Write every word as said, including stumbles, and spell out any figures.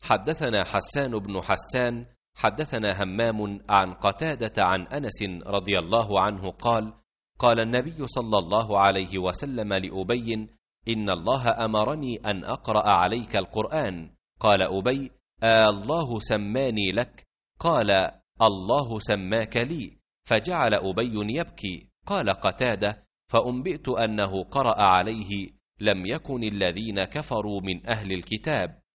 حدثنا حسان بن حسان حدثنا همام عن قتادة عن أنس رضي الله عنه قال: قال النبي صلى الله عليه وسلم لأبي: إن الله أمرني أن أقرأ عليك القرآن. قال أبي: آه الله سماني لك؟ قال: الله سماك لي. فجعل أبي يبكي. قال قتادة: فأنبئت أنه قرأ عليه: لم يكن الذين كفروا من أهل الكتاب.